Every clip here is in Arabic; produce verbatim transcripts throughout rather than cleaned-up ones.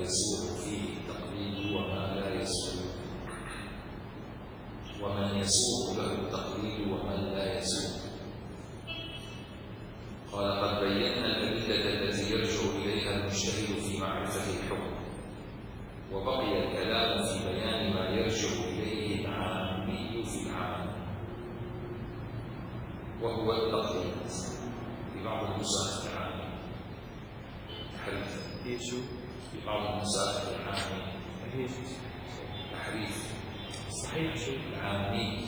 يسوغ فيه التقليد وما لا يسوغ، ومن يسوغ له التقليد ومن لا يسوغ. قال: قد بينا الأدلة التي يرجع إليها المجتهد في معرفة الحكم، وبقي الكلام في بيان ما يرجع إليه العامي في العام، وهو التقليد. في بعض النسخ العامي تحريف، في بعض النسخ العامي تحريف صحيح شو العامي،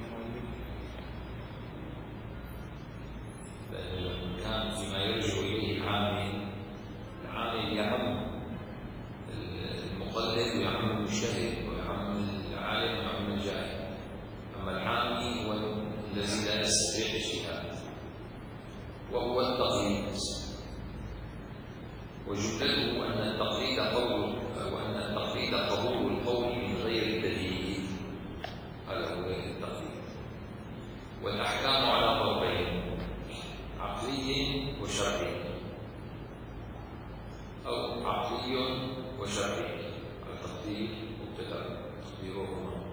لأنه كان فيما يرجع إليه العامي، العامي يعم المقلد ويعم المجتهد ويعم العالم ويعم الجاهل، أما العامي هو الذي لا يستطيع الاجتهاد، وهو التقليد. وجملته أن التقليد قول وأن التقليد قبول القول من غير دليل، هذا هو التقليد. والأحكام على ضربين: عقلي وشرعي، أو عقلي وشرعي. التقدير مبتدأ تقديرهما.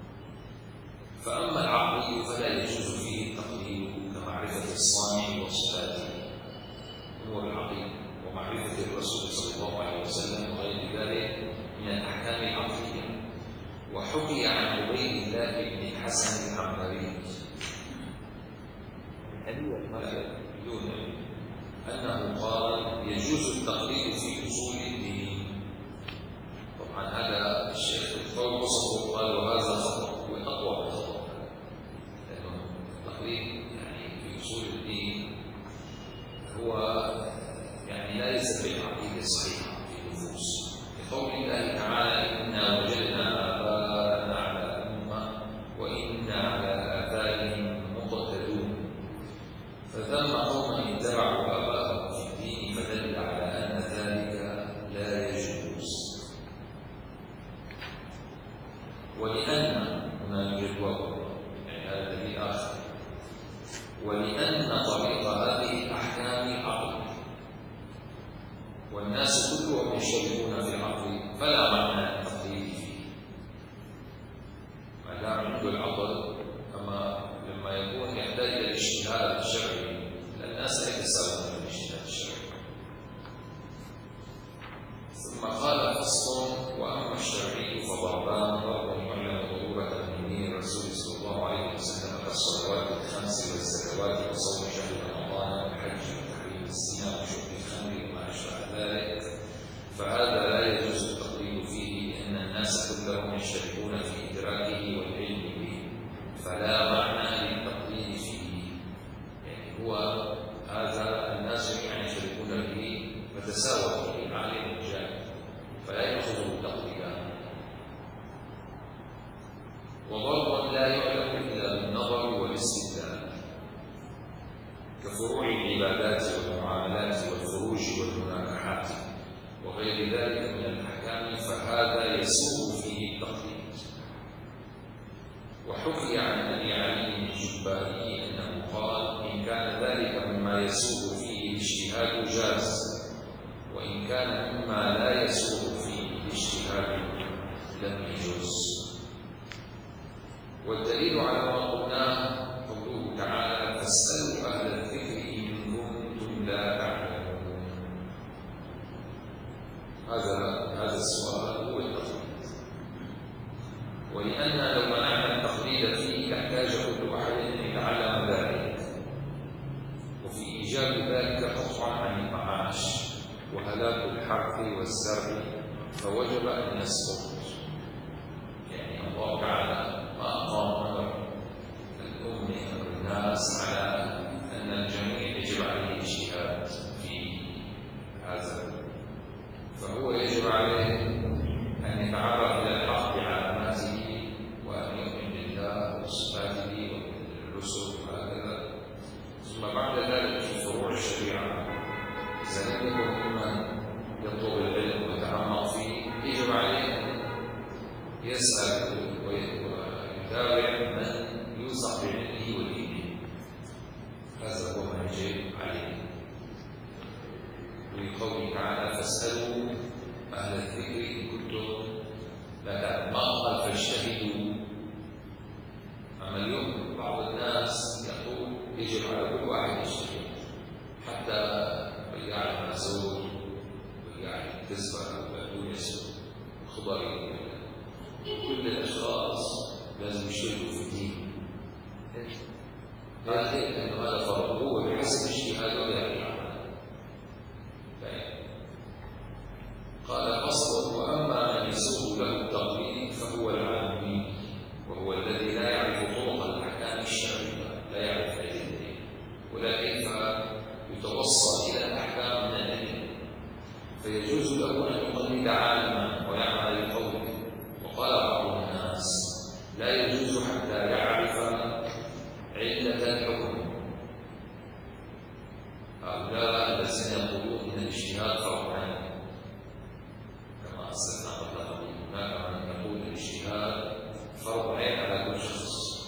فأما العقلي فلا يجوز فيه التقليد كمعرفة الصانع وصفاته، أمور العقيدة ومعرفة الرسول صلى الله عليه وسلم وغير ذلك من الأحكام العقلية. وحكي عن عبيد الله بن الحسن العنبري دون أنه قال: يجوز التقليد في أصول الدين. طبعا هذا الشيخ القول وصفه قال: وهذا خطأ، هو أقوى من خطأ، لأنه التقليد يعني في أصول الدين هو يعني لا يلزم بالعقيدة الصحيحة في النفوس، لقول الله تعالى: إنا وجدنا آباءنا على أمة وإنا على آثارهم مقتدون. فذم قوما اتبعوا آباءهم في الدين، فدل على أن ذلك لا يجوز. ولأن هنا يوجد واو، يعني هذا الذي آخر، ولأن طريق هذه الأحكام عقل، والناس كلهم يشتركون في العقل، فلا معنى للتقليد فيه ما دام عنده العقل. أما لما يكون يحتاج إلى الاجتهاد الشرعي، الناس لا يتساوون في الاجتهاد الشرعي. ثم قال: فصل: وأما الشرعي فضربان: ضرب يعلم ضرورة من دين الرسول صلى الله عليه وسلم كالصلوات الخمس والزكوات وصوم شهر رمضان والحج وتحريم الزنا وشرب الخمر وما أشبه ذلك، فهذا لا يجوز التقليد فيه، لأن الناس كلهم يشتركون في إدراكه والعلم به، فلا معنى للتقليد فيه. يعني هو هذا الناس جميعا يشتركون به، فتساوى فيه العالم والجاهل، فلا يأخذه تقليدا. وضرب لا يعلم إلا بالنظر والاستدلال، كفروع العبادات والمعاملات والفروج والمناكحات وغير ذلك من الأحكام، فهذا يسوغ فيه التقليد. وحكي عن أبي علي الجبائي أنه قال: إن كان ذلك مما يسوغ فيه الاجتهاد جاز، وإن كان مما لا يسوغ فيه الاجتهاد لم يجوز. والدليل على ما قلناه قوله تعالى: فاسألوا أهل الذكر إن كنتم لا تعلمون. هذا هذا السؤال هو التقليد. ولأن لو منعنا التقليد فيه يحتاج كل أحد أن يتعلم ذلك، وفي إيجاب ذلك قطعا عن المعاش وهلاك الحرث والزرع، فوجب أن يسقط. يعني الله تعالى ما أقام أمر الأم أمر الناس على أن الجميع يجب عليه الاجتهاد في هذا، فهو يجب عليه أن يتعرف إلى الحق بعلاماته وأن يؤمن بالله وصفاته والرسل وهكذا. ثم بعد ذلك في فروع الشريعة إذا لم يكن ممن يطلب العلم ويتعمق فيه، يجب عليه أن يسأل ويتابع من يوثق بعلمه ودينه. هذا هو ما يجب عليه. وقوله تعالى: فاسألوا أهل الذكر يسلك خضري كل الأشخاص لازم يشتغلوا في الدين. هذا أن هذا فرق هو بحسب اجتهاده يعني. قال فصل: وأما من يسوغ له التقليد فهو العامي، وهو الذي لا يعرف طرق الأحكام الشرعية، لا يعرف الدين ولا كيف يتوصل إلى الأحكام من الدين، فيجوز له أن يقلد عالما ويعمل بقوله. وقال بعض الناس: لا يجوز حتى يعرف علة الحكم. هؤلاء الذين يقولون إن الاجتهاد فرض عين، كما أسلفنا قبل قليل، هناك من يقول الاجتهاد فرض عين على كل شخص،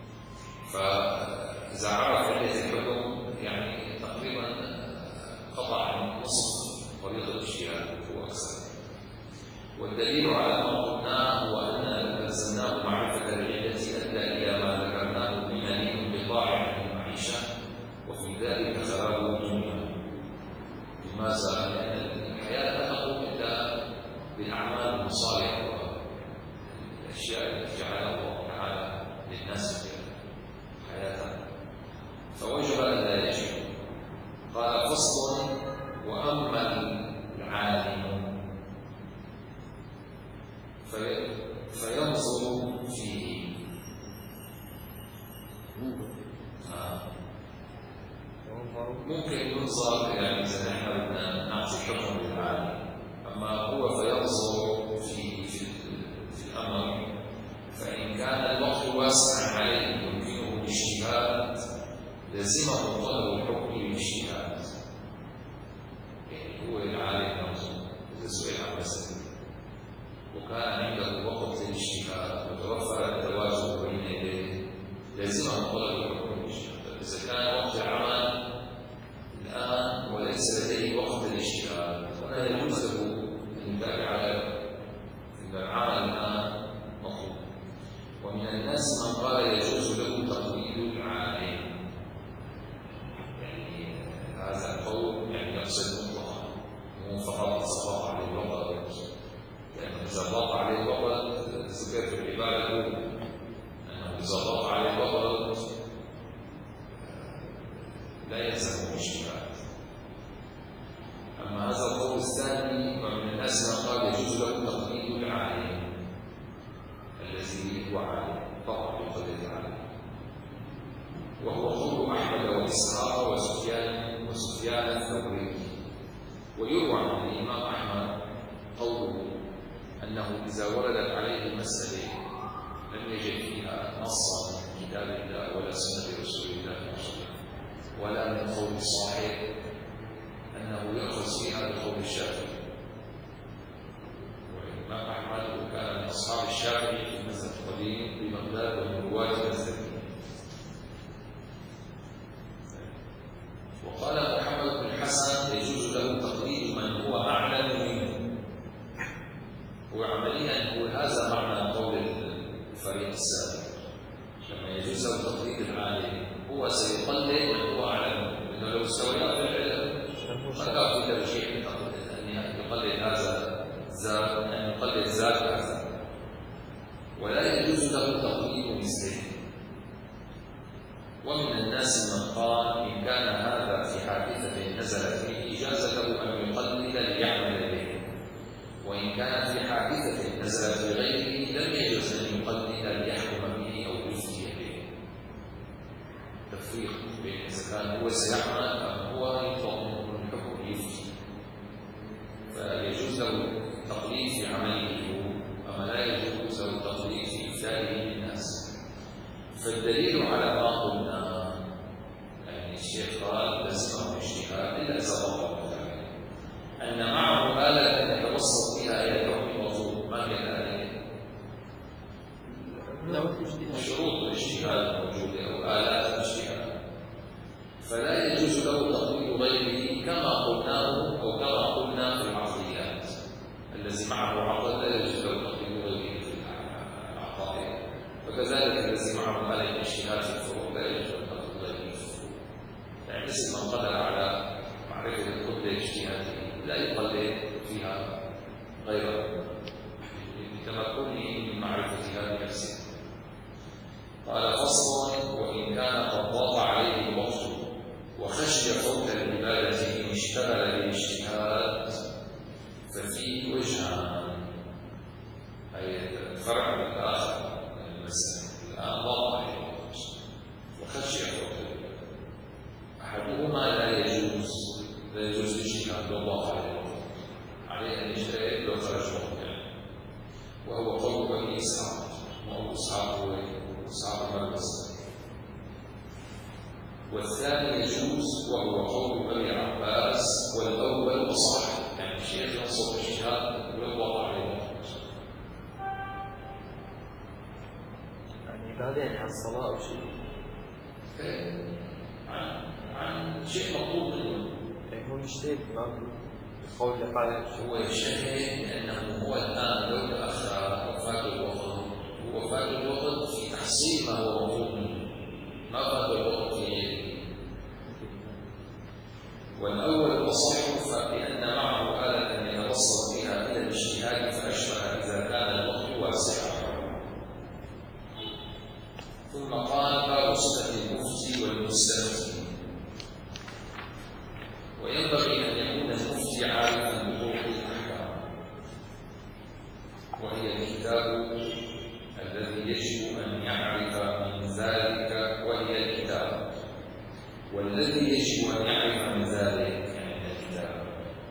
فإذا عرف علة الحكم يعني تقريبا قطع نصف طريق الاجتهاد هو أكثر. والدليل على ما قلناه هو أن ألزمناه معرفة العلة أدى إلى ما ذكرناه من انقطاع عن المعيشة، وفي ذلك خراب الدنيا. لماذا؟ لأن الحياة لا تقوم إلا بالأعمال المصالحة والأشياء التي جعلها الله تعالى للناس في حياتها، فوجب أن لا يجب. قال فصل: وأما العالم في فينظر فيه. آه. ممكن ينظر يعني إذا نحن بدنا نعطي حكم للعالم، أما هو فينظر في في, في الأمر، فإن كان الوقت واسعا عليه يمكنه الاجتهاد لزمه طلب الحكم بالاجتهاد. يعني هو العالم ينظر إذا سئل عن مسألة وكان عنده وقت للاجتهاد وتوفر التوازن بين يديه لازمه طلب الحكم بالاجتهاد. إذا كان وقت العمل الآن وليس لديه وقت للاجتهاد فلا يجوز له أن يتابع على أن العمل الآن مطلوب. ومن الناس من قال يجوز له تقليد العالم، يعني هذا القول يعني يقصد مطلقا مو فقط سقط عليه الوقت، لأنه إذا ضاق عليه الوقت ذكر في العبارة الأولى أنه إذا ضاق عليه الوقت لا يلزم الاجتهاد. أما هذا القول الثاني فمن الناس من قال يجوز له تقليد العالم الذي هو عالم فقط يقلد العالم، وهو قول أحمد وإسحاق وسفيان وسفيان الثوري. ويروى عن الإمام أحمد قوله أنه إذا وردت عليه مسألة لم يجد فيها نصا من كتاب الله ولا سنة رسول الله صلى الله عليه وسلم ولا من قول الصاحب، أنه يأخذ فيها بقول الشافعي. والإمام أحمد كان من أصحاب الشافعي في المذهب القديم ببغداد ومن رواة المذهب. وقال محمد بن الحسن يجوز له تقليد من هو أعلم منه. وعمليا نقول هذا معنى قول الفريق السابق، لما يجوز له تقليد العالم هو سيقلد من هو أعلم منه، لأنه لو استوينا في العلم ما كان في ترجيح أن يقلد هذا ذات أن يقلد ذات هذا، ولا يجوز له تقليد مثله. ومن الناس من قال إن كان هذا في حادثة نزلت فيه إجازة له أن يقلد ليعمل به، وإن كان في حادثة نزلت في غيره لم يجوز أن يقلد ليحكم به أو يفتي به. تفريق بين إذا كان هو سيعمل أم هو يطلب منه الحكم يفتي، فيجوز له التقليد في عمله أما لا يجوز له التقليد في إفتائه للناس. فالدليل على ما قلنا يعني الشيخ قال لازمه الاجتهاد إلا إذا طلب ذلك أن معه آلة يتوسط بها إلى الحكم المطلوب. ما هي الآلة؟ شروط الاجتهاد موجودة أو آلات الاجتهاد، فلا يجوز له تقليد غيره كما قلناه أو كما قلنا في العقليات. الذي معه عقل لا يجوز له تقليد غيره في العقائد، وكذلك الذي معه آلة الاجتهاد في الفروع لا يجوز له تقليد غيره في الفروع. يعني مثل من قدر على معرفة القدرة الاجتهادية لا يقلد فيها غيره لتمكنه من معرفة هذه الصفة. قال فصل: وإن كان قد ضاق عليه الوقت وخشي فوت العبادة إن اشتغل بالاجتهاد ففيه وجهان، أي الفرع الآخر من المسألة. الآن ضاق عليه الوقت وخشي فوت العبادة، أحدهما لا يجوز لا يجوز الاجتهاد لو ضاق عليه الوقت، عليه أن يجتهد لو خرج وقته، وهو قول بني إسحاق، وأبو إسحاق هو إسحاق بن مسلم. والثاني يجوز وهو قول بني عباس، والأول أصح، يعني الشيخ ينصب الاجتهاد ولو وقع عليه الوقت. يعني بعد يعني عن الصلاة أو شيء؟ عن عن شيء مطلوب منه. يعني هو مجتهد القول اللي قال هو يجتهد لأنه هو الآن لو تأخر وفات الوقت، هو فات الوقت في تحصيل ما هو مطلوب منه، ما فات الوقت في غيره. والأول أصح فإن معه آلة يتوصل بها إلى الاجتهاد فأشبه إذا كان الوقت واسعا. ثم قال: باب صفة المفتي والمستفتي. وينبغي أن يكون المفتي عارفا بطرق الأحكام، وهي الكتاب الذي يجب أن يعرف من ذلك، وهي الكتاب والذي يجب أن يعرف من ذلك يعني من الكتاب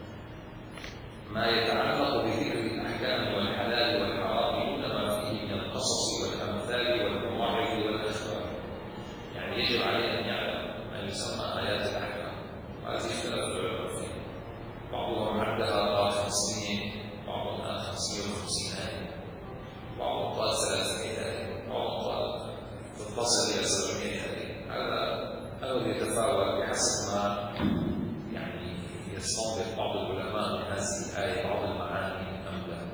ما يتعلق بذكر الأحكام والحلال والحرام دون ما فيه من القصص والأمثال والمواعظ والأخبار. يعني يجب عليه أن يعلم ما يسمى آيات الأحكام، وهذه اختلف العلماء فيها، بعضهم عدها خمسمائة، بعضهم قال خمسمائة وخمسين آية، بعضهم قال ثلاثمائة آية، بعضهم قال تتصل إلى سبعمائة آية. هذا هذا يتفاوت بحسب ما يعني يستنبط بعض العلماء من هذه الآية بعض المعاني أم لا.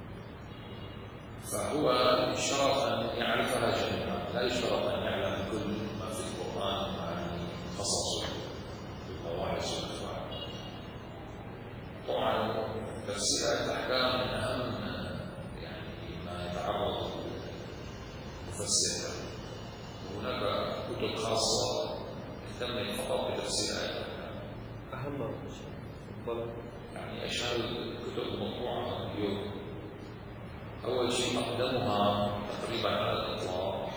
فهو يشترط أن يعرفها جميعا، لا يشترط أن يعلم كل ما في القرآن معاني خصصه بالقواعد والأفعال. طبعا تفسير الأحكام من أهم يعني ما يتعرض المفسر، وهناك كتب خاصة اهتمت فقط بتفسير آيات الأحكام. أهم شيء يعني أشهر الكتب المطبوعة اليوم، أول شيء أقدمها تقريبا على الإطلاق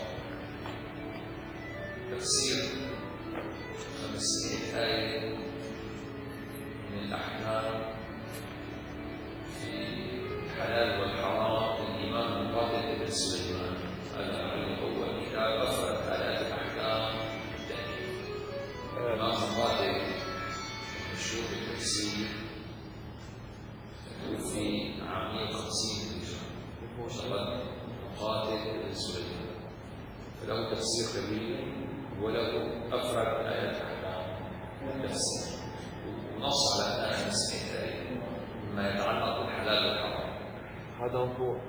تفسير خمسمائة آية من الأحكام في الحلال والحرام للإمام مقاتل بن سليمان. هذا هو كتاب أفرد آيات الأحكام بالتأكيد. الإمام مقاتل مشهور بالتفسير، توفي عام مئة وخمسين هجرة، شغل مقاتل بن سليمان، فله تفسير كبير وله أفرد آيات الأحكام بالتفسير، ونص على أنها خمسمائة آية مما يتعلق بالحلال والحرام. هذا موضوع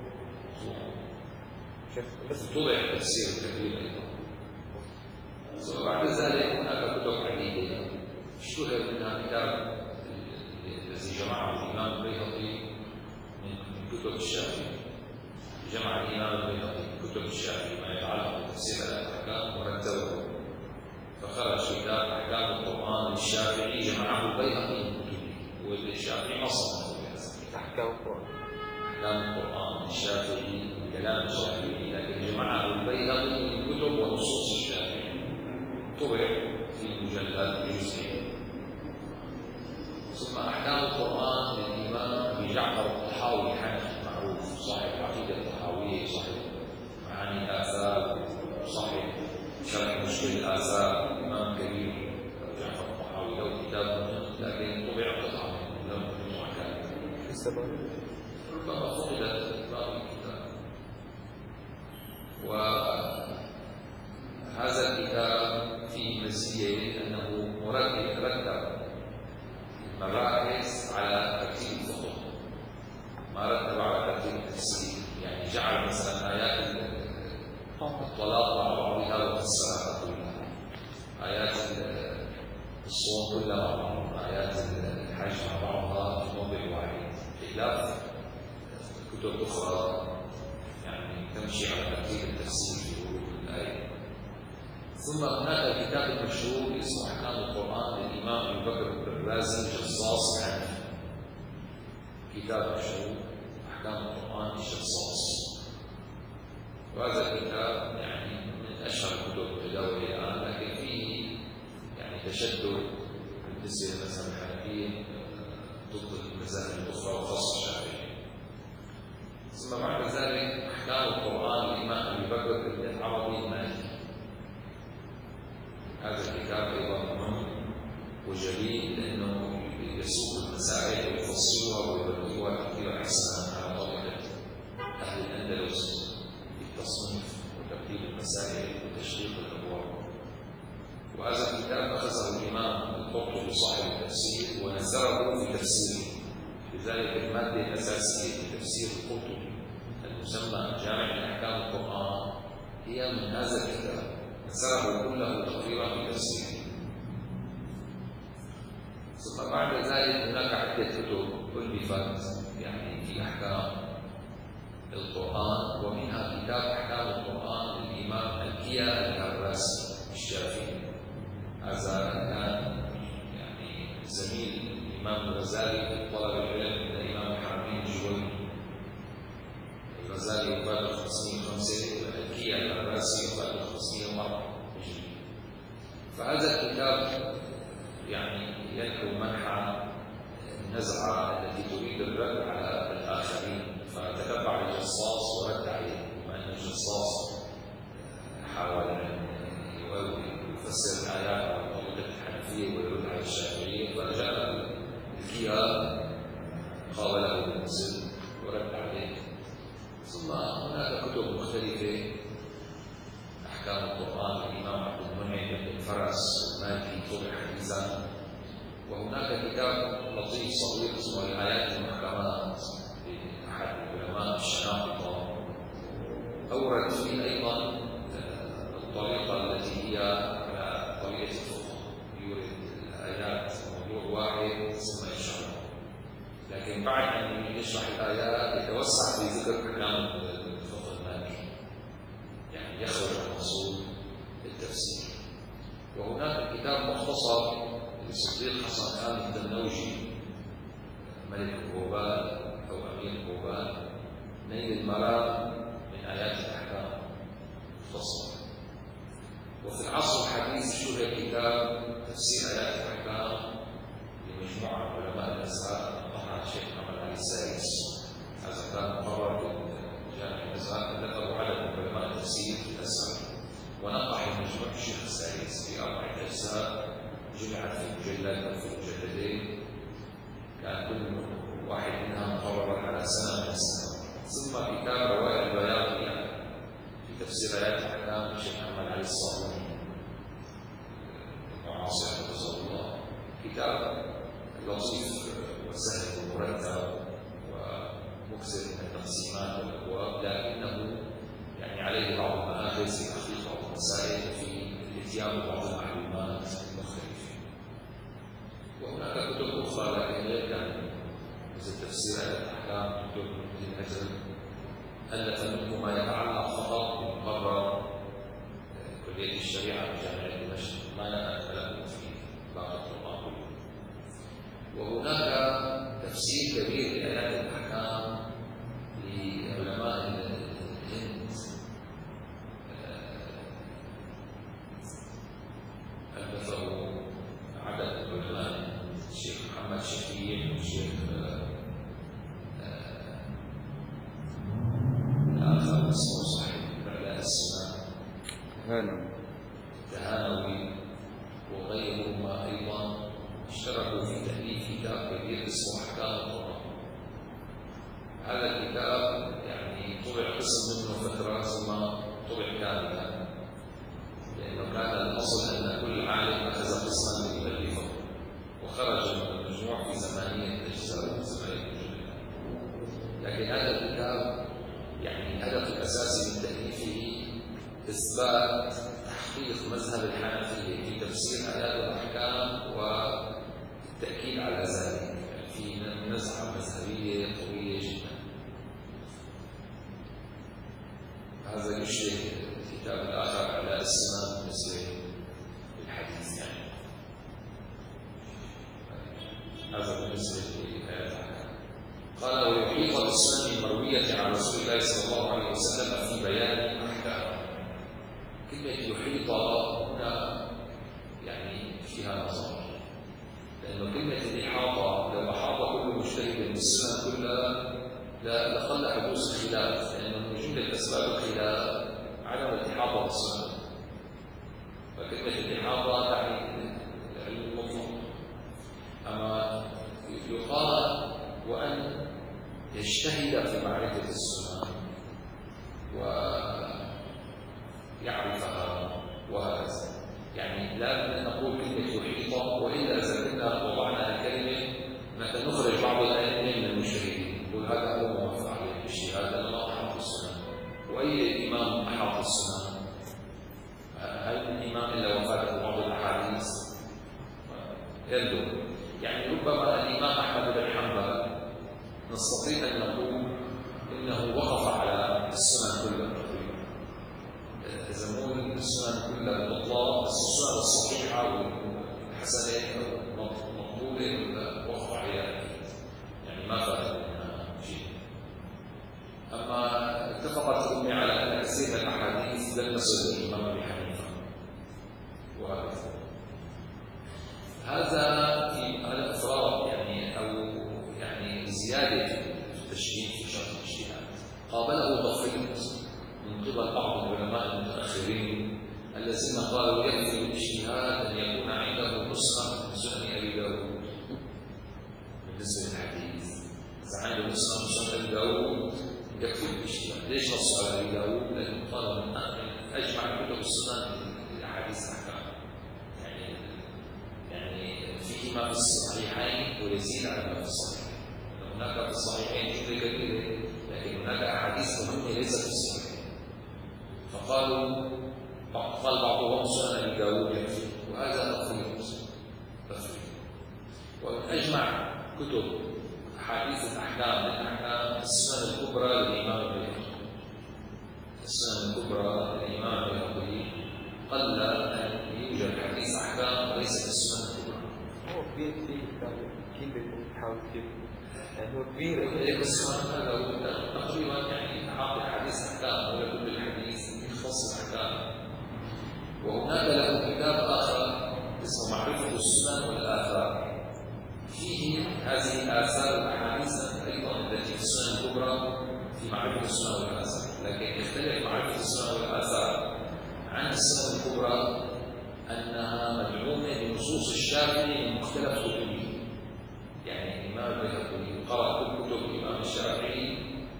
بس طبع تفسير كبير أيضا. وبعد ذلك هناك كتب عديدة اشتهر منها كتاب الذي جمعه الإمام البيهقي من كتب الشافعي، جمع الإمام البيهقي كتب الشافعي ما يتعلق بتفسير الأحكام ورتبه، فخرج كتاب أحكام القرآن للشافعي جمعه البيهقي من كتبه، والشافعي نص أحكام القرآن أحكام القرآن الشافعي كلام الشافعي، لكن جمعه البيهقي من كتب ونصوص الشافعي، طبع في مجلد جزئين. ثم أحكام القرآن للإمام أبي جعفر الطحاوي الحنفي معروف، صاحب العقيدة الطحاوية، صاحب معاني الآثار، صاحب شرح مشكل الآثار، إمام كبير أبو جعفر الطحاوي له كتاب مهم، لكن طبع قطعة منه لم مجموعة كاملة. السبب ربما فقدت بعض الكتاب. وهذا الكتاب فيه مزية أنه مرتب رتب مباحث على ترتيب الفقه، ما رتب على ترتيب التفسير. يعني جعل مثلا آيات الطلاق مع بعضها والصلاة كلها، آيات الصوم كلها مع بعض، آيات الحج مع بعضها في موضع واحد، خلاف كتب أخرى ونمشي على ترتيب التفسير في ورود الآية. ثم هناك الكتاب المشهور اسمه أحكام القرآن للإمام أبي بكر الرازي جصاص الحنفي. كتاب مشهور أحكام القرآن للجصاص، وهذا الكتاب يعني من أشهر الكتب المتداولة الآن، لكن فيه يعني تشدد بالنسبة للمذهب الحنفي ضد المذاهب الأخرى وخاصة الشافعية. ثم بعد ذلك أحكام القرآن للإمام أبي بكر بن العربي المالكي. هذا الكتاب أيضا مهم وجليل لأنه يسوق المسائل ويفصلها ويبدوها تقديرا حسنا على طريقة أهل الأندلس في التصنيف وترتيب المسائل وتشريح الأبواب. وهذا الكتاب أخذه الإمام القرطبي صاحب التفسير ونزله في تفسيره، لذلك المادة الأساسية في تفسير القرطبي المسمى جامع الأحكام القرآن هي من هذا الكتاب، نزله كله تقريرا في تفسيره. ثم بعد ذلك هناك عدة كتب ألفت يعني في أحكام القرآن، ومنها كتاب أحكام القرآن للإمام الكيا الكراسي الشافعي. هذا كان يعني زميل الإمام الغزالي في طلب العلم من الإمام الحرمين الجويني. الغزالي وفاة خمسمائة وخمسة والكيا الكراسي وفاة خمسمائة وأربعة هجري. فهذا الكتاب يعني ينحو منحى النزعة التي تريد الرد على الآخرين، فتتبع الجصاص ورد عليه، بما أن الجصاص حاول أن يفسر الآيات على طريقة الحنفية ويرد على الشافعية، فجاء الكيا قابله بالمسلم ورد عليه. ثم هناك كتب مختلفة أحكام القرآن للإمام عبد المنعم بن فرس المالكي طبع حديثا. وهناك كتاب لطيف صغير اسمه الآيات المحكمات لأحد العلماء الشناقطة، أورد فيه أيضا الطريقة التي هي على طريقة الفقه، يورد الآيات موضوع واحد ثم يشرح، لكن بعد أن يشرح الآيات يتوسع في ذكر أحكام الفقه المالكي، يعني يخرج عن أصول التفسير. وهناك كتاب مختصر للصديق حسن خان الدمنوجي ملك الغوبال أو أمير الغوبال، نيل المرام من آيات الأحكام مختصر. وفي العصر الحديث شهر كتاب تفسير آيات الأحكام لمجموعة من علماء الأزهر طبعا الشيخ محمد علي السادس. هذا كان مقرر في جامع الأزهر، ذكروا عدد من علماء التفسير في الأزهر ونقح مجموع الشيخ السادس في أربعة أجزاء جمعت في مجلد أو في مجلدين، كان كل واحد منها مقررا على سنة من السنة. ثم كتاب روائع البياض في تفسير آيات الأحكام للشيخ محمد علي الصابوني المعاصر حفظه الله، كتاب لطيف وسهل ومرتب ومكثر من التقسيمات والأبواب، لكنه يعني عليه بعض المآخذ في تحقيق بعض المسائل وفي الاتيان ببعض المعلومات المختلفة. وهناك كتب أخرى لكن غير كان مثل تفسير آيات الأحكام كتب ابن الأجل ألف منه ما يتعلق فقط بمقرر كلية الشريعة بجامعة دمشق، ما يتكلم في باقي القرآن. وهناك تفسير كبير لآيات الأحكام لعلماء الهند، ألفه عدد من العلماء، الشيخ محمد شفيع والشيخ آخر اسمه صاحب إعلاء السنة التهانوي وغيرهما أيضا اشتركوا في تأليف كتاب كبير اسمه أحكام القرآن. هذا الكتاب يعني طبع قسم منه فترة ثم طبع كاملا، لأنه كان الأصل أن كل عالم أخذ قسما ليؤلفه، وخرج من المجموع في ثمانية أجزاء ثمانية مجلدات. لكن هذا الكتاب يعني الهدف الأساسي من تأليفه إثبات تحقيق مذهب الحنفية في تفسير آيات الأحكام والتأكيد على ذلك، في نزعة مذهبية قوية جدا. المجتهد الكتاب الآخر على السنن بالنسبة للحديث يعني. هذا بالنسبة للآية. قال ويحيط بالسنن المروية عن رسول الله صلى الله عليه وسلم في بيان أحكام. كلمة يحيط هنا يعني فيها نظر، لأن كلمة الإحاطة لو أحاط كل مجتهد بالسنن كلها لقل حدوث خلاف، لأن من جملة أسباب الخلاف عدم الإحاطة بالسنن. فكلمة الإحاطة تعني العلم المطلق. أما يقال وأن يجتهد في معرفة السنن ويعرفها وهكذا، يعني لا نقول كلمة يحيط، وإلا إذا كنا وضعنا الكلمة مثلا نخرج بعض الأئمة من المجتهدين نقول هذا هو موافق عليه الاجتهاد لأنه ما أحاط السنن. وأي إمام أحاط السنن؟ هل الإمام إلا وفاته بعض الأحاديث؟ يندر. يعني ربما الإمام أحمد بن حنبل نستطيع أن نقول إنه وقف على السنن كلها تقريبا. إذا نقول السنن كلها بالإطلاق، السنن الصحيحة والحسنة مقبولة وقف عليها، يعني ما فات منها شيء. أما اتفقت الأمة على أن كثير من الأحاديث لم تصل الإمام أبي حنيفة وهكذا. هذا في على الإفراد يعني أو يعني زيادة في التشديد في شرط الاجتهاد. قابله تفريط من قبل بعض العلماء المتأخرين الذين قالوا يكفي الاجتهاد أن يكون عنده نسخة من سنن أبي داود بالنسبة للحديث. إذا عنده نسخة من سنن أبي داود يكفي الاجتهاد. ليش نص على أبي داود؟ لأنه قال من أجمع كتب السنن الأحاديث أحكام، يعني يعني فيهما في الصحيحين ويزيد على ما في الصحيحين. هناك في الصحيحين جملة كبيرة، لكن هناك أحاديث مهمة ليست في الصحيحين. فقالوا قال بعضهم سنن أبي داود يكفي، وهذا تفريط تفريط. ومن أجمع كتب أحاديث الأحكام للأحكام السنن الكبرى للإمام البيهقي. السنن الكبرى للإمام البيهقي قل أن يوجد حديث أحكام وليس في السنن الكبرى. هو كبير كثير كيف بيكون بيحاول كيف يعني هو كبير. لكن السنن هذا تقريبا يعني أعطي حديث أحكام ولا كل الحديث يخص الأحكام. وهناك له كتاب آخر اسمه معرفة السنن والآثار، فيه هذه الآثار والأحاديث أيضا التي في السنن الكبرى في معرفة السنن والآثار. لكن يختلف معرفة السنن والآثار عن السنن الكبرى أنها مدعومة بنصوص الشافعي من مختلف كتبه. يعني الإمام البيهقي قرأ كل كتب الإمام الشافعي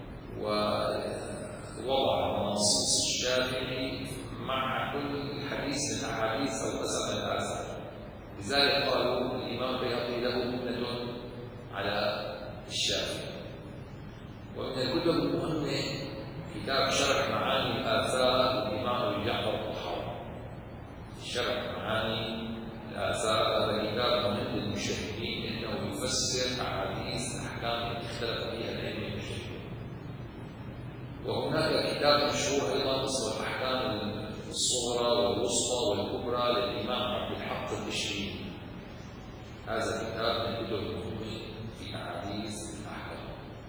ووضع نصوص الشافعي مع كل حديث من الأحاديث أو أثر من الآثار. لذلك قالوا الإمام البيهقي له منة على الشافعي. ومن الكتب المهمة كتاب شرح معاني الآثار للإمام أبي جعفر الطحاوي. شرح معاني الآثار هذا كتاب مهم للمجتهدين لأنه يفسر أحاديث الأحكام التي اختلف فيها الأئمة المجتهدين. وهناك كتاب مشهور أيضا اسمه الأحكام الصغرى والوسطى والكبرى للإمام عبد الحق البشري. هذا كتاب من الكتب المهمة في أحاديث الأحكام.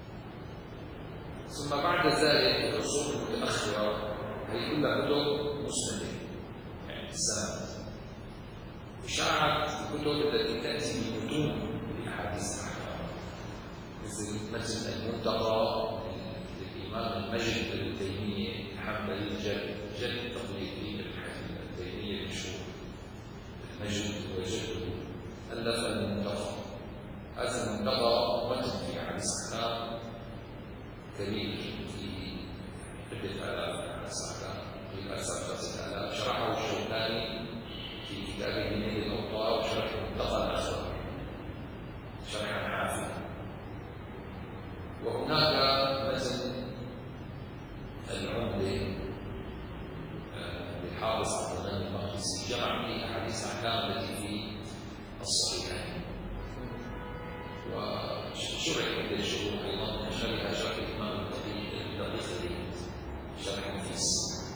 ثم بعد ذلك في العصور المتأخرة هي كلها كتب مسندة يعني السند. وشاعت الكتب التي تأتي بمتون لأحاديث الأحكام مثل مثل المنتقى للإمام المجد بن تيمية الحنبلي الجد جد تقليدي الحكيم التيمية المشهور المجد وجده ألف المنتقى. هذا المنتقى متن في أحاديث الأحكام كبير فيه عدة آلاف من أحاديث الأحكام قيل أكثر خمسة آلاف. شرحه الشوكاني في كتابه نيل الأوطار وشرح المنتقى الأخضر شرحا حافظا. وهناك متن العمدة للحافظ عبد الغني المقدسي جمع فيه أحاديث الأحكام التي في الصحيحين. وشرح عدة شروح أيضا من أشهرها شرح الإمام الدقيق شرح نفيس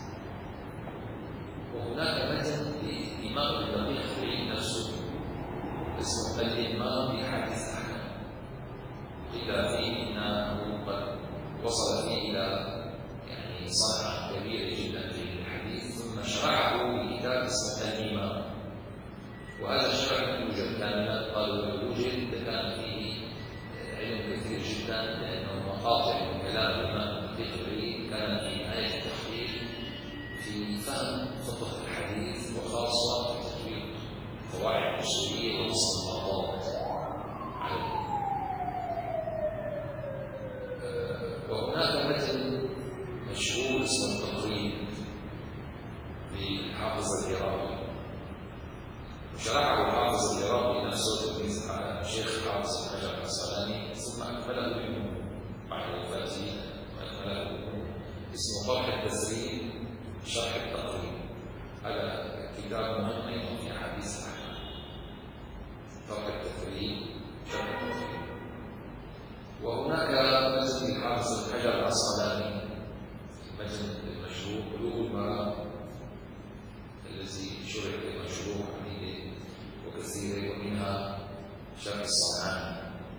طرح التسريب شرح التقريب. هذا كتاب مهم أيضا في أحاديث الأحكام. طرح التسريب شرح التقريب. وهناك مجد الحافظ بن حجر العسقلاني، مجد المشروع بلوغ المرام، الذي شرح بمشروع عديدة وكثيرة، ومنها شرح الصنعاني.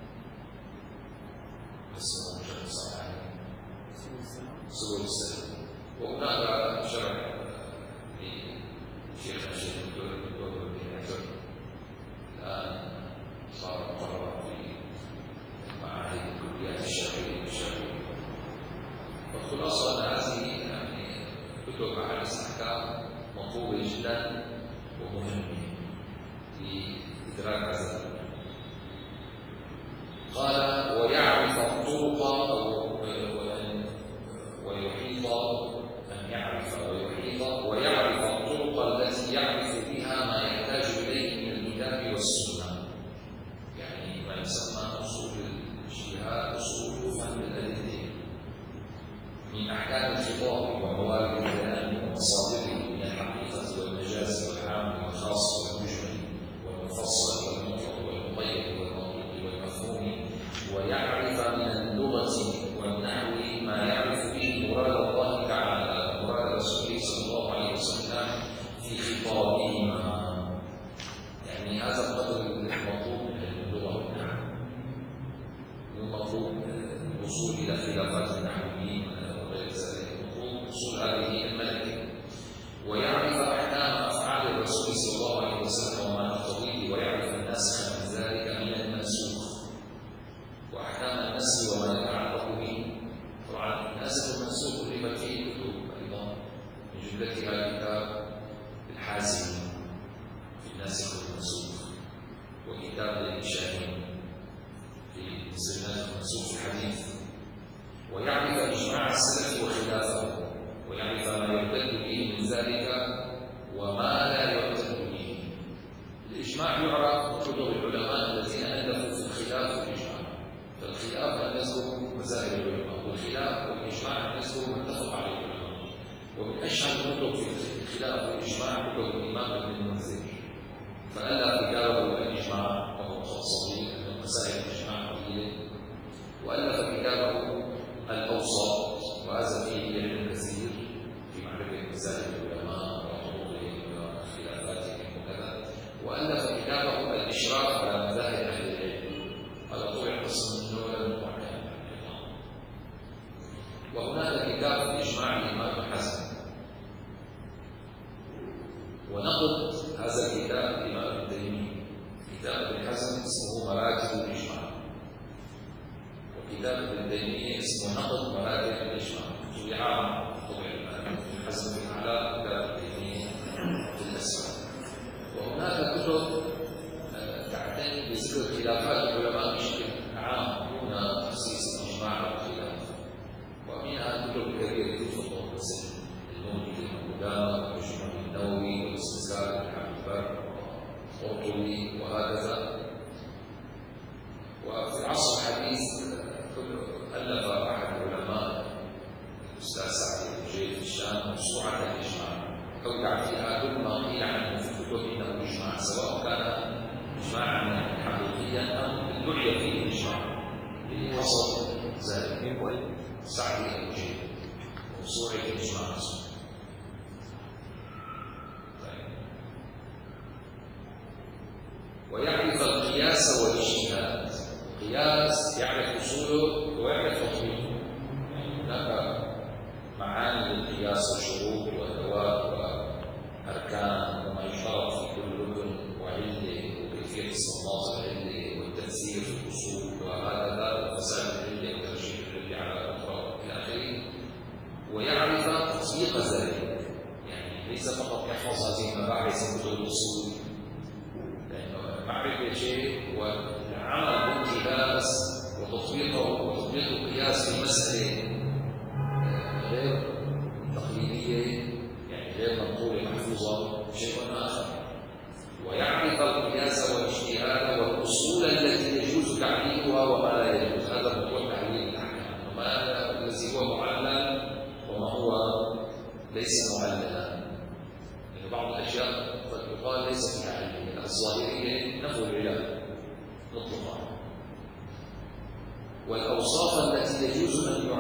اسمه شرح الصنعاني سبل السلام. وهناك شرح لشيخ الشيخ الدكتور الدكتور بن حجر، الآن صار مقررا في معاهد الكليات الشرعية الشرعية. والخلاصة أن هذه يعني كتب أحاديث الأحكام مطلوبة جدا ومهمة لإدراك هذا الأمر. قال: ويعرف الطرق ويحيط أن يعرف ويحيط ويعرف الطرق التي يعرف بها ما يحتاج إليه من الكتاب والسنة، يعني ما يسمى أصول الاجتهاد، أصول فهم الأدلة من أحكام الخطاب وموارد البيان ومصادره من الحقيقة والمجاز والعام والخاص والمجمل والمفصل والمطلق والمقيد والمنطوق والمفهوم، ويعرف من اللغة والنحو ما يعرف به مراد الله تعالى ومراد رسوله صلى الله عليه وسلم في خطابهما. يعني هذا القدر المطلوب من اللغة والنحو، المطلوب الوصول إلى خلافات النحويين وغير ذلك، المطلوب وصول هذه الملكة. ويعرف أحكام أفعال الرسول صلى الله عليه وسلم وما تقتضيه، ويعرف الناسخ من ذلك من المنسوخ، وأحكام النسخ وما يتعلق به. طبعا الناسخ والمنسوخ كتبت فيه كتب أيضا، من جملتها كتاب الحازمي في الناسخ والمنسوخ، وكتاب الشاهين في سنة المنسوخ الحديث. ويعرف إجماع السلف وخلافه، ويعرف ما يرتد به من ذلك وما لا يرتد به. الإجماع يعرف كتب العلماء الذين ألفوا في الخلاف والإجماع. فالخلاف أن يذكر مذاهب العلماء، والخلاف والإجماع أن يذكر ما اتفق عليه العلماء. ومن أشهر الكتب في الخلاف والإجماع كتب الإمام ابن المنذر، فألف كتابه الإجماع وهو صغير من مسائل الإجماع قليلة، وألف كتابه الأوسط، وهذا فيه علم كثير في معرفة مذاهب العلماء وحقوقهم وخلافاتهم وكذا. وألف كتابه الإشراف على مذاهب أهل العلم، هذا طبع قسم منه لم يطبع كاملا. وهناك كتاب إجماع الإمام ابن حزم، ونقد هذا الكتاب الإمام ابن تيمية. كتاب ابن حزم اسمه مراتب الإجماع، وكتاب ابن تيمية اسمه نقد مراتب الإجماع. طبع طبع ابن حزم في الأعلى، كتاب ابن تيمية في الأسفل. وهناك كتب تعتني بذكر خلافات العلماء بشكل عام دون تخصيص الإجماع والخلاف، ومنها كتب كثيرة في الفقه مثل المنذر بن قدامة والمجمع النووي والاستذكار بن عبد البر والقرطبي وهكذا. وفي العصر الحديث ألف أحد العلماء الأستاذ سعد بن جيد في الشام موسوعة الإجماع، أودع فيها كل ما قيل عنه في الكتب إنه إجماع، سواء كان إجماعا حقيقيا أو ادعي فيه الإجماع بحسب ذلك. سعد بن جيد موسوعة الإجماع. ويعرف القياس والاجتهاد. القياس يعرف أصوله ويعرف تطبيقه، يعني هناك معاني للقياس وشروط وأدوات وأركان وما يشترط في كل ركن وعلة وكيفية استنباط العلة والتفسير في الأصول وهكذا، وفساد العلة وترجيح العلة على الأخرى إلى آخره. ويعرف تطبيق ذلك، يعني ليس فقط يحفظ هذه المباحث من كتب الأصول، لأنه معرفة شيء والعمل بالقياس وتطبيقه وتطبيق القياس في مسألة غير تقليدية، يعني غير منقولة محفوظة، شيء آخر. ويعرف القياس والاجتهاد والأصول التي يجوز تعليلها وما لا يجوز. هذا موضوع تعليل الأحكام، وما الذي هو معلل وما هو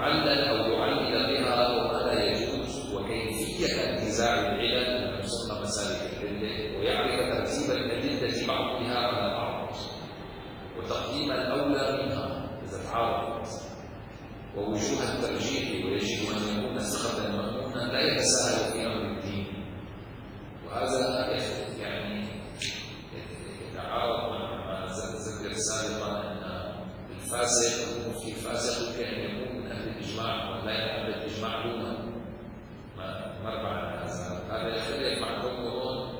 يعلل أو يعلل بها وما لا يجوز، وكيفية انتزاع العلل من ثم مسالك العلة، ويعرف ترتيب الأدلة بعضها على بعض وتقديم الأولى منها إذا تعارضت، ووجوه الترجيح، ويجب أن يكون ثقة مأمونا لا يتساهل في أمر الدين. وهذا يعني يتعارض مع ما ذكر سابقا أن الفاسق المفتي الفاسق يمكن أن يكون من أهل الإجماع ولا يعمل الإجماع دونه، ما مر معنا هذا، هذا يختلف مع كونه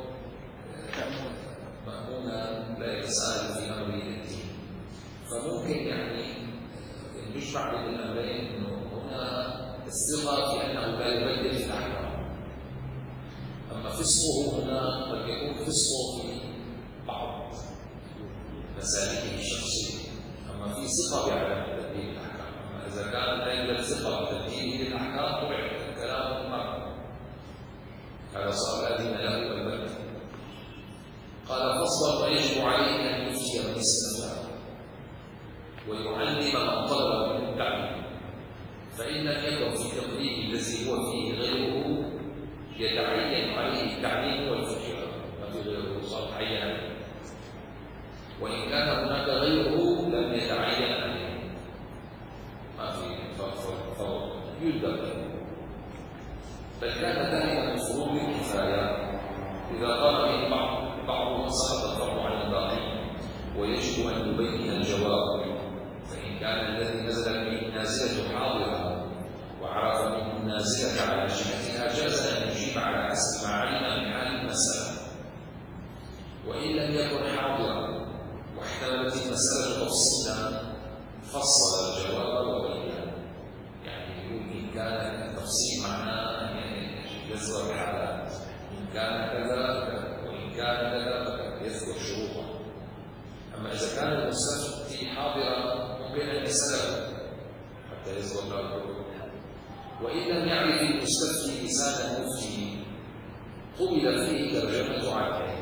مأمونا لا يتساهل في أمر الدين. فممكن يعني يجمع بين الأمرين، أنه هنا الثقة في أنه لا يبدل في الأحكام، أما فسقه هنا قد يكون فسقه في بعض مسالكه الشخصية، أما في ثقة بعدم تبديل الأحكام. أما إذا كان لا يوجد ثقة بتبديل الأحكام طبعا الكلام مرة، هذا صار الذين له البدء. قال فصل ويجب عليه أن يفتي من استفتاه ويعلم من طلب منه التعليم، فإن لم يكن في التقليد الذي هو فيه غيره يتعين عليه التعليم والفتيا، ما في غيره صار عين، وإن كان هناك غيره لم يتعين عليه، ما في فرق يلزم، بل كان ذلك من فروض الكفاية إذا قام به بعض بعضهم سقط الفرض عن الباقي، ويجب أن يبين الجواب. فإن كان الذي نزل به النازلة حاضرا وعرف منه النازلة على جهتها جاز أن يجيب على حسب ما علم من حال المسألة، وإن لم يكن حاضرا واحتملت المسألة تفصيلا فصل الجواب وبين. يعني يقول إن كان التفصيل معناه أن يذكر الحالات، إن كان كذا وإن كان كذا يذكر شروطا. أما إذا كان المستفتي حاضرا ممكن أن يسأله حتى يذكر له الحكم، وإن لم يعرف المستفتي لسان المفتي قبل فيه ترجمة عنه،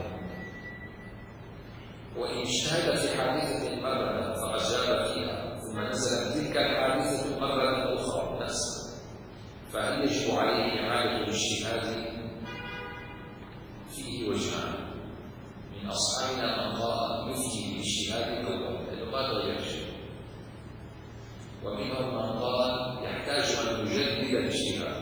وإن اجتهد في حادثة مرة فأجاب فيها ثم نزلت تلك الحادثة مرة أخرى نفسها، فهل يجب عليه إعادة الاجتهاد؟ فيه وجهان، من أصحابنا من قال يفتي بالاجتهاد الأول لأنه ما تغير شيء، ومنهم من قال يحتاج أن يجدد الاجتهاد،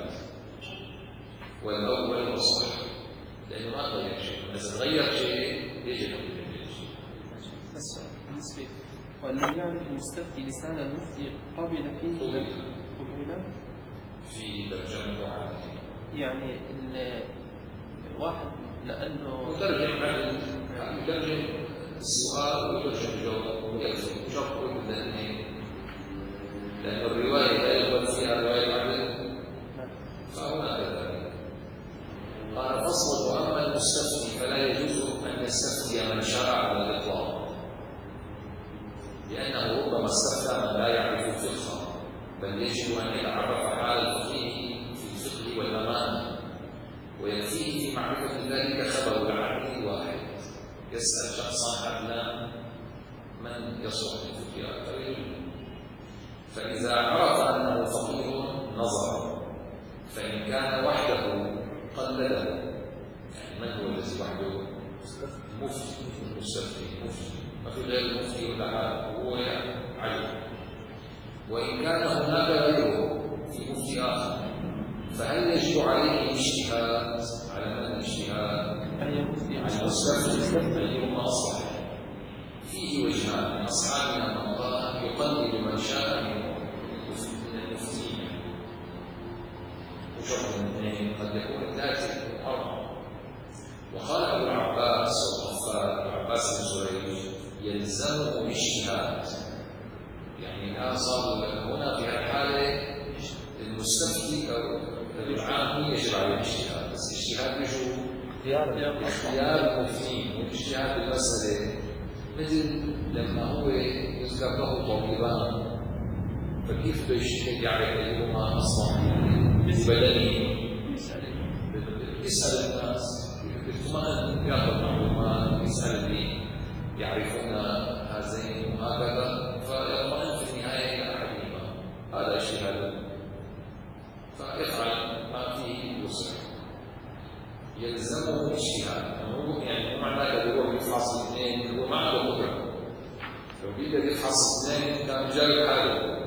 والأول أصح لأنه ما تغير شيء، إذا تغير شيء يجب أن يجدد الاجتهاد. بس بالنسبة ولم يعرف المستفتي لسان المفتي قبل فيه قبل في ترجمة عنه، يعني الواحد لأنه مترجم عن يترجم السؤال ويترجم الجواب ويكتب شرط كل الاثنين، لأن الرواية لا يقبل فيها رواية عدل، فهنا كذلك. قال فصل وأما المستفتي فلا يجوز أن يستفتي من شرع على الإطلاق، لأنه ربما استفتى من لا يعرف الفقه، بل يجب أن يتعرف حال الفقيه في الفقه والأمانة، ويكفيه في معرفة ذلك خبر العقل الواحد. يسأل شخصا عدلا من يصلح الفقه أكثر، فإذا عرف أنه فقيه نظر، فإن كان وحده قلده، يعني من هو الذي وحده؟ مفتي، المستفتي مفتي، ما في غير المفتي ولا هو عجب. وإن كان هناك غيره في مفتي آخر فهل يجب عليه الاجتهاد؟ على من الاجتهاد؟ على المستفتي أيهما أصلح؟ فيه وجهان، من أصحابنا من قال يقلد من شاء من المفتين، وشرط الاثنين قد يكون الثالث محرم. وقال أبو العباس والغفار العباس بن زريج يلزمه الاجتهاد، يعني الآن صار هنا في الحالة المستفتي أو العام يجب عليه الاجتهاد، بس الاجتهاد يجب اختيار المفتين، والاجتهاد بالمسألة مثل لما هو يذكر له طبيبان، فكيف بده يجتهد يعرف أيهما أصلا بدني؟ يسأل الناس بالطمأن يأخذ معلومات، يسأل اللي يعرفون هذين وهكذا، فيطمئن في النهاية إلى أحدهما. هذا اجتهاد فيفعل ما فيه وسع. يلزمه اجتهاد، هو يعني مو معناه انه يروح يفحص الاثنين، هو ما عنده قدره. لو بيقدر يفحص الاثنين كان جايب حاله.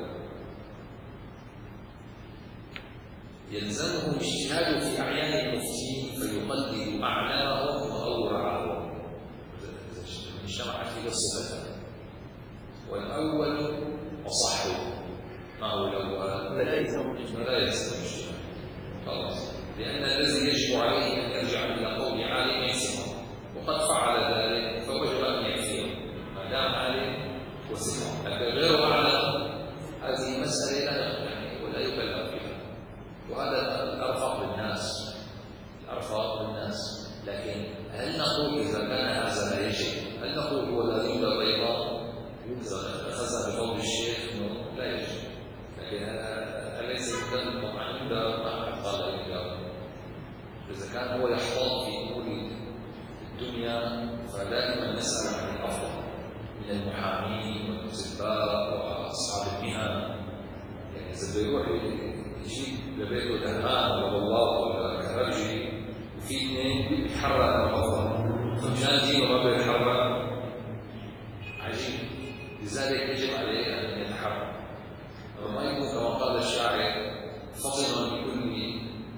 يلزمه اجتهاده في اعيان المفتين فيقلد اعلاهم واورعهم. اجتمعت فيه الصفتان، والاول اصح. ما هو الاول؟ لا يلزم الاجتهاد. لا يلزم الاجتهاد خلاص، لان الذي يجب عليه ان يرجع الى قول عالم ثقه، وقد فعل ذلك فوجب ان يكفيه ما دام عالم وثقه. لكن غير اعلم هذه مساله لا يعني ولا يكلف بها، وهذا الارفق بالناس، الارفق بالناس. لكن هل نقول اذا كان هذا لا يجب؟ هل نقول هو لا يوجد بيضاء يلزم اخذها بقول الشيخ انه لا يجب؟ لكن اليس يمكن عنده ما قال له اذا كان هو يحتاط في امور الدنيا فدائما نسال عن الافضل من المحامين والاطباء واصحاب المهن. يعني اذا بده يروح يجيب لبيته دهان ولا بلاط ولا كهربجي وفي اثنين بيتحرك الافضل، فمشان دينه ما بيتحرك عجيب. لذلك يجب عليه ان يتحرك، وما يكون كما قال الشاعر فطنا بكل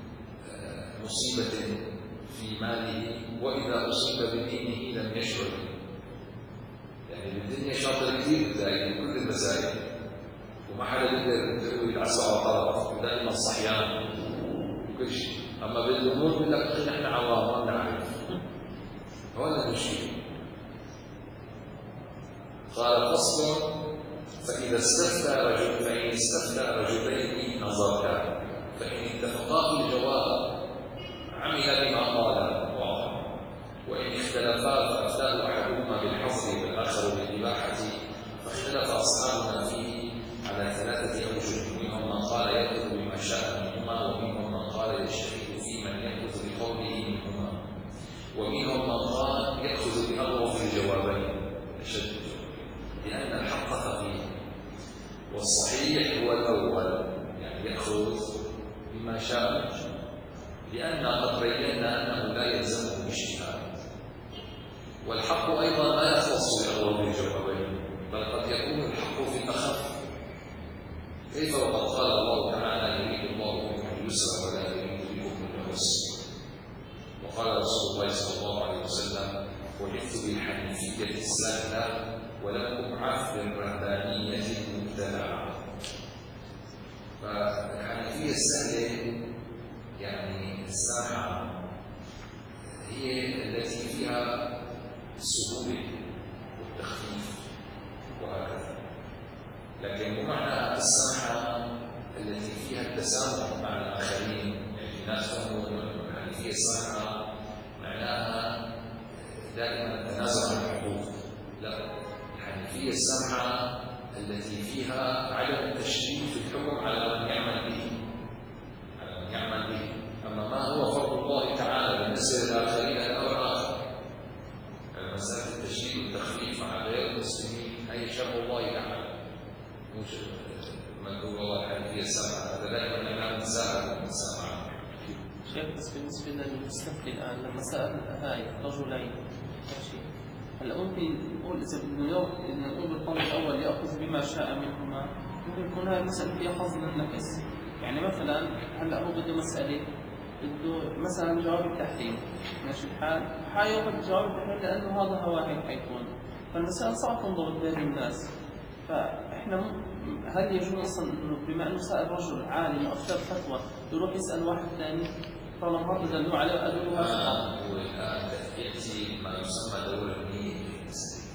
مصيبة في ماله وإذا أصيب بدينه لم يشعر. يعني بالدنيا شاطر كثير زي كل المزايا، وما حدا بيقدر يقول العصا وطرف، دائما صحيان وكل شيء. أما بالأمور بيقول لك أخي نحن عوام ما نعرف. هون المشكلة. قال فصل: فإذا استفتى رجل فإن استفتى رجلين نظرتا فإن اتفقا في الجواب عمل بما قال واضح، وإن اختلفا فأفتاه أحدهما بالحظر والآخر بالإباحة فاختلف أصحابنا فيه على ثلاثة أوجه، منهم من قال يأخذ بما شاء منهما، ومنهم من قال يجتهد في من يأخذ بقوله منهما، ومنهم من قال يأخذ بأظرف الجوابين أشد، لأن الحق خفيف، والصحيح هو الأول يعني يأخذ بما شاء، لأن قد بينا أنه لا يلزمه الاجتهاد. والحق أيضا لا يختص بأغلب الجوابين، بل قد يكون الحق في الأخف. كيف وقد قال الله تعالى: يريد الله بكم اليسر ولا يريد بكم العسر. وقال رسول الله صلى الله عليه وسلم: بعثت بالحنيفية السهلة ولم أبعث بالرهبانية المبتدعة. فالحنيفية السهلة يعني الساحة هي التي فيها السهولة والتخفيف وهكذا، لكن مو معنى الساحة التي فيها التسامح مع الآخرين. يعني الناس تقول الحنيفية الساحة معناها دائما التنازع عن الحقوق، لا، الحنيفية الساحة التي فيها عدم التشديد في الحكم على من يعمل به، على من يعمل به. أما ما هو فرض الله تعالى بالنسبة للآخرين أمر آخر. مسألة التشديد والتخفيف مع غير المسلمين هي شرع الله تعالى، مش مكروه الله الحنيفية الساحة. هذا دائما أمام الساحة والمسامحة. شيخ بس بالنسبة للمستفتي الآن لما سأل هاي رجلين هلا ممكن نقول إذا بدنا إذا نقول بالقول الأول يأخذ بما شاء منهما، ممكن يكون هاي المسألة فيها حظ للنفس. يعني مثلا هلا هو بده مسألة بده مثلا جواب التحريم، ماشي الحال، حياخذ جواب التحريم لأنه هذا هواه حيكون، فالمسألة صعب تنضبط بين الناس. فإحنا هل يجوز أصلا إنه بما إنه سأل رجل عالم وأفتى فتوى يروح يسأل واحد ثاني طالما هذا دلوا عليه وقالوا له هذا؟ هو الآن يأتي ما يسمى دور النية في المسألة.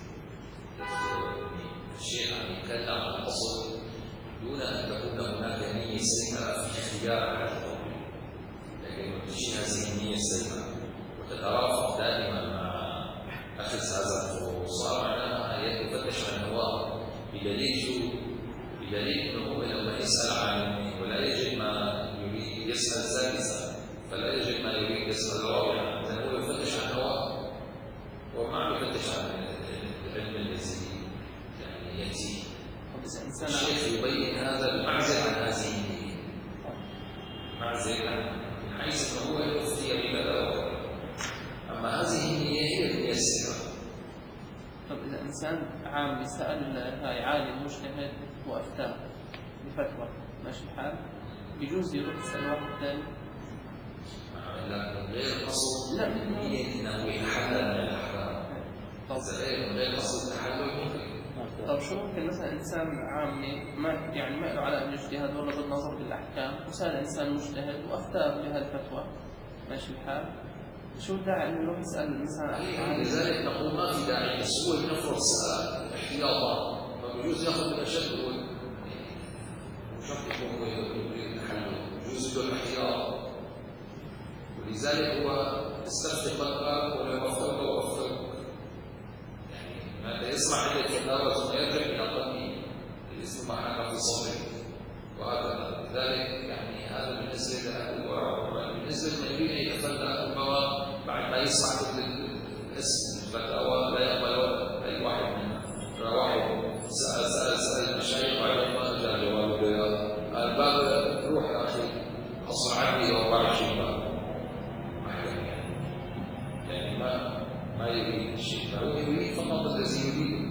الشيخ عم يتكلم عن الأصل دون أن تكون هناك نية سيئة في اختيار أحد القول، لكن تشي هذه النية السيئة وتترافق دائما مع أخذ هذا القول، صار معناها يتفتش عن هواه بدليل شو؟ بدليل أنه هو لما يسأل عن ولا يجد ما يريد يسأل ثالثا، فلا يجد ما يريد يسأل رابعا، فهو يفتش عن هواه وما يفتش عن العلم الذي يعني يأتي. الشيخ يبين هذا المعزل عن هذه يعزل من حيث أنه هو يفتي بكذا وكذا. أما هذه النية هي النية السرة. طب إذا إنسان عام سأل هاي عالم مجتهد وأفتاه بفتوى ماشي الحال، بيجوز يروح يسأل واحد ثاني؟ لا، من غير قصد لا من نية أنه يتحلل من الأحكام. إذا من غير قصد التحلل ممكن. طب شو ممكن مثلا إنسان عامي ما يعني ما له علاقة بالاجتهاد ولا بالنظر بالأحكام، وسأل إنسان مجتهد وأفتاه بهالفتوى ماشي الحال، شو الداعي إنه يروح يسأل مثلا؟ لذلك نقول ما في داعي، بس هو بنفرض سؤال احتياطا، فبجوز ياخذ الاشد وشرط يكون هو يريد التحلل، بجوز له الاحتياط، ولذلك هو استفتي فتره ولو وفقك ووفقك، يعني ما يسمع عندك فتاوى ثم يرجع الى قلبه الاسم ما حكى في صدره وهكذا. لذلك يعني هذا بالنسبه لاهل الورع. بالنسبه لمن يريد ان يتخلى الفتوى بعد ما يسمع كل الاسم الفتاوى لا يقبل اي واحد منها. واحد سال سال سال المشايخ وبعدين ما اجى جواب الباب روح يا اخي اصل عندي أربعة وعشرين باب يعني ما ما يريد شيء، فهو يريد فقط الذي يريده.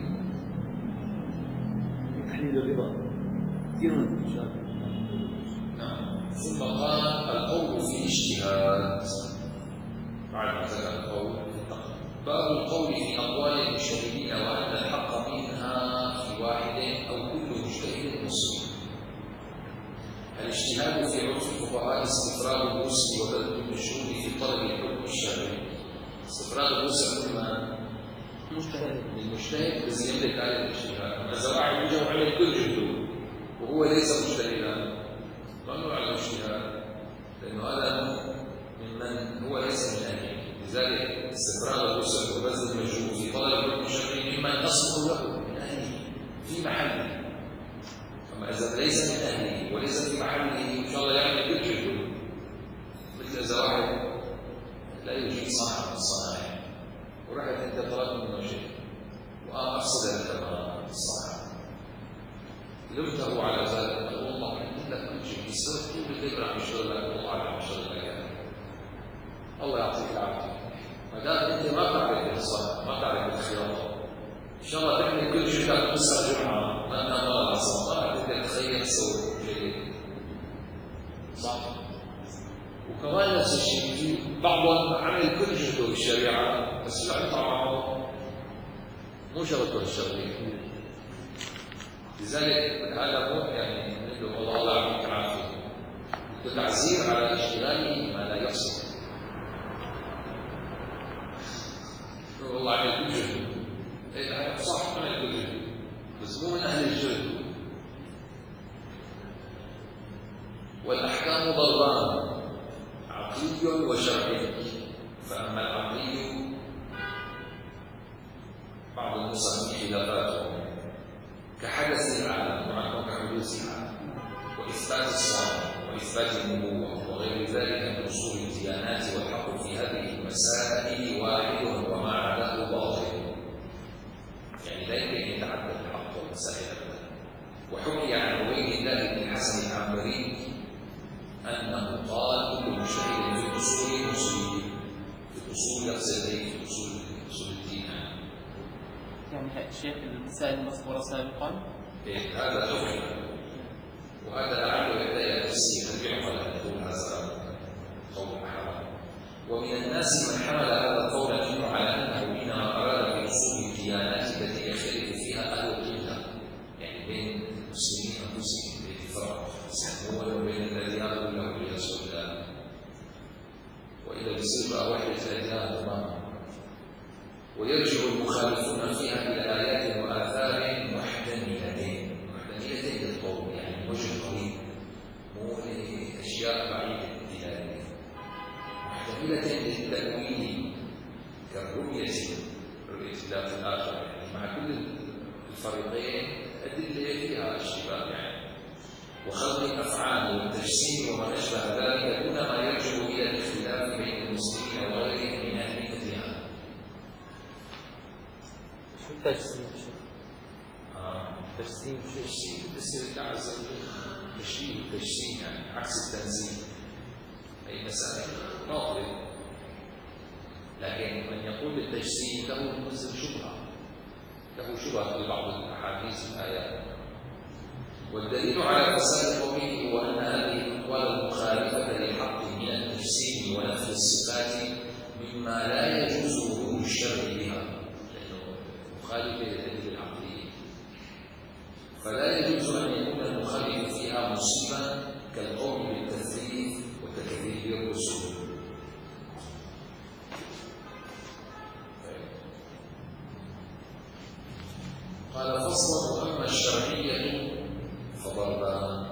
تحليل الرضا كثير من المشاكل. نعم. ثم قال القول في اجتهاد بعد ما ذكر القول في التقوى. باب القول في اقوال المجتهدين وان الحق منها في واحد او كل مجتهد مسلم. الاجتهاد في عرف الفقهاء استفراغ الوسع وبذل المجهود في طلب الحكم الشرعي. استفراغ الوسع مما مجتهد للمجتهد الذي يملك على الاجتهاد. اما اذا واحد يجي وعمل كل جهده وهو ليس مجتهدا فانه على الاجتهاد، لانه هذا ممن هو ليس من اهله. لذلك استفراغ الوسع وبذل المجهود في طلب الحكم الشرعي ممن يصلح له من اهله في محله. اما اذا ليس من اهله وليس في محله ان شاء الله يعمل كل جهده، مثل اذا واحد لا يوجد صنعه من الصنائع ورحت انت طلبت منه شيء وافسد لك الصنعه، لمته على ذلك قال والله عملت لك كل شيء بسبب طول الليل راح يشتغل لك والله عم يشتغل لك الله يعطيك العافيه. ما دام انت ما تعرف الصنعه ما تعرف الخياطه ان شاء الله تعمل كل شيء لك تسعى جمعه ما تنام ولا عصر ما راح تقدر تخيل تسوي جيد صح. وكمان نفس الشيء في بعضهم عمل كل جهده بالشريعه بس لا طبعا مو شغلته الشغله. لذلك هذا مو يعني نقول والله الله يعطيك العافيه، التعزير على اشتغاله ما لا يقصد. والله عمل كل جهده ايه صح عمل كل جهده بس مو من اهل الجهد. والاحكام ضربان عقلي وشرعي. فاما العقلي بعض النسخ خلافاته كحدث العالم وعنه كحدوث العالم واثبات الصانع واثبات النبوه وغير ذلك من اصول الديانات. والحق في هذه المسائل واحد وما عداه باطل، يعني لا يمكن ان يتعدى الحق والمسائل. وحكي عن عبيد الله بن الحسن العنبري انه قال كل مجتهد في الاصول مسلم. في الاصول يقصد ايه؟ في اصول اصول الدين يعني الشيخ المسائل المذكورة سابقا إيه هذا حكم، وهذا لعله يحتاج تفسير يعقل ان يكون هذا قول حرام. ومن الناس من حمل هذا القول منه على انه انما اراد في اصول الديانات التي يختلف فيها اهل القبله، يعني بين المسلمين انفسهم باتفاق هو وبين الذين له برسول الله. واذا بصير وحده الاديان تماما. ويرجع المخالفون فيها الى ايات واثار محتملتين محتملتين للقول، يعني وجه قريب مو اشياء بعيده الدلاله، محتملتين للتاويل كالرؤيه رؤيه الله في الاخره، يعني مع كل الفريقين ادله فيها اشتباه يعني. وخلق الافعال والتجسيم وما اشبه ذلك دون ما يرجع الى الاختلاف بين المسلمين وغيرهم من اهل مثلها. شو التجسيم؟ شو؟ آه. تجسيم شو؟ تجسيم بس تعزل تشبيه التجسيم يعني عكس التنزيل. أي مسائل باطلة، لكن من يقول بالتجسيم له منزل شبهة، له شبهة في بعض الأحاديث الآيات. والدليل على فساد قوله هو أن هذه الأقوال المخالفة للحق من التجسيم ونفي الصفات مما لا يجوز ورود الشرع بها، لأنه مخالفة للدليل العقلي، فلا يجوز أن يكون المخالف فيها مصيبا كالقول بالتثليث وتكذيب الرسل. قال فصل: أما الشرعية فضربان.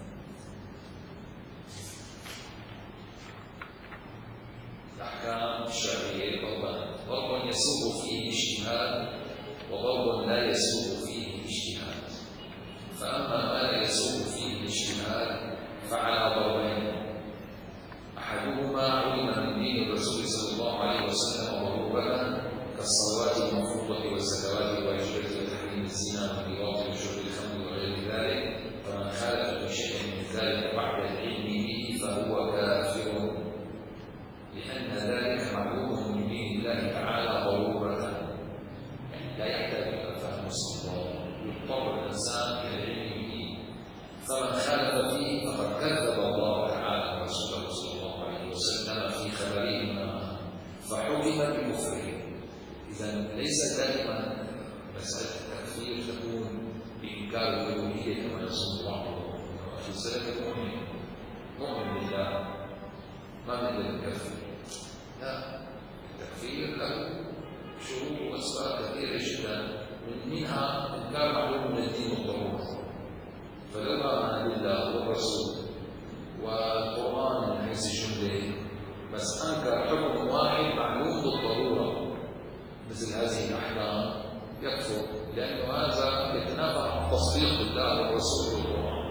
الأحكام الشرعية ضربان: ضرب يسوغ فيه اجتهاد وضرب لا يسوغ فيه اجتهاد. فأما ما لا يسوغ فيه الاجتهاد فعلى ضربين: أحدهما علم من دين الرسول صلى الله عليه وسلم ضرورة كالصلوات المفروضة والزكوات الواجبة وتحريم الزنا واللواط وشرب الخمر وغير ذلك، فمن خالف بشيء من ذلك بعد العلم به فهو كافر، لأن ذلك معلوم من دين الله تعالى ضرورة، يعني لا يحتاج إلى فهم الصلاة، يضطر الإنسان إلى العلم به. فمن خالف فيه فقد كذب الله تعالى ورسوله صلى الله عليه وسلم في خبرهما فحكم بكفره. إذا ليس دائما مسألة التكفير تكون بإنكار الألوهية كما يصنع بعضهم. في السلف المؤمن مؤمن بالله ما من التكفير، لا، التكفير له شروط وأسباب كثيرة جدا، من منها إنكار معلوم من الدين والضرورة. فلولا أن الله والرسول والقرآن من حيث الجملة بس أنكر حكم واحد معلوم بالضرورة مثل هذه الأحكام يكفر، لأنه هذا يتنافى عن تصديق الله والرسول والقرآن.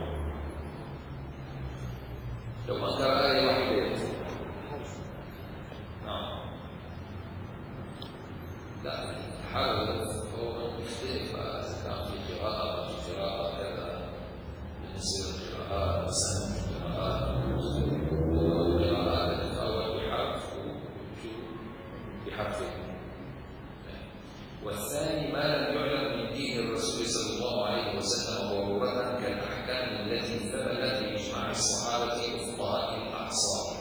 لو أنكر آية واحدة يكفر. نعم. لا، الحرف هو مختلف، إذا كان في قراءة في قراءة كذا بالنسبة للقراءات مثلا قراءات قراءات تتفاوت بحرف بحرفين. والثاني ما لم يعلم من دين الرسول صلى الله عليه وسلم ضرورة كالأحكام التي ثبتت بإجماع الصحابة وفقهاء الأعصار،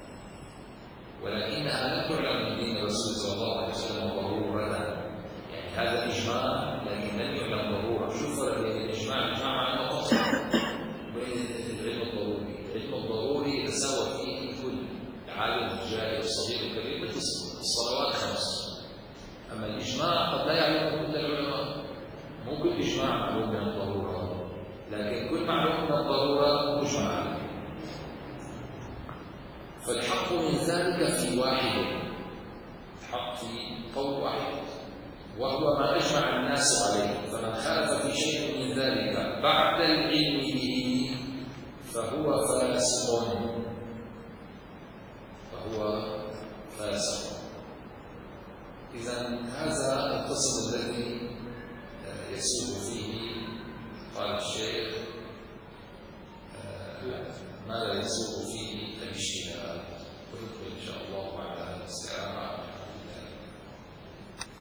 ولكنها لم تعلم من دين الرسول صلى الله عليه وسلم ضرورة، يعني هذا إجماع لكن لم يعلم ضرورة. شوف فرق بين الإجماع، الإجماع معناه فصل بين العلم الضروري، العلم الضروري يتساوى فيه كل عالم الجاهل الصغير الكبير مثل الصلوات خمس. أما الإجماع قد لا يعلمه كل العلماء، مو كل إجماع معلوم من الضرورة، لكن كل معلوم من الضرورة مجمع عليه. فالحق من ذلك في واحد، الحق في قول واحد، وهو ما أجمع الناس عليه. فمن خالف في شيء من ذلك بعد العلم به فهو فاسق،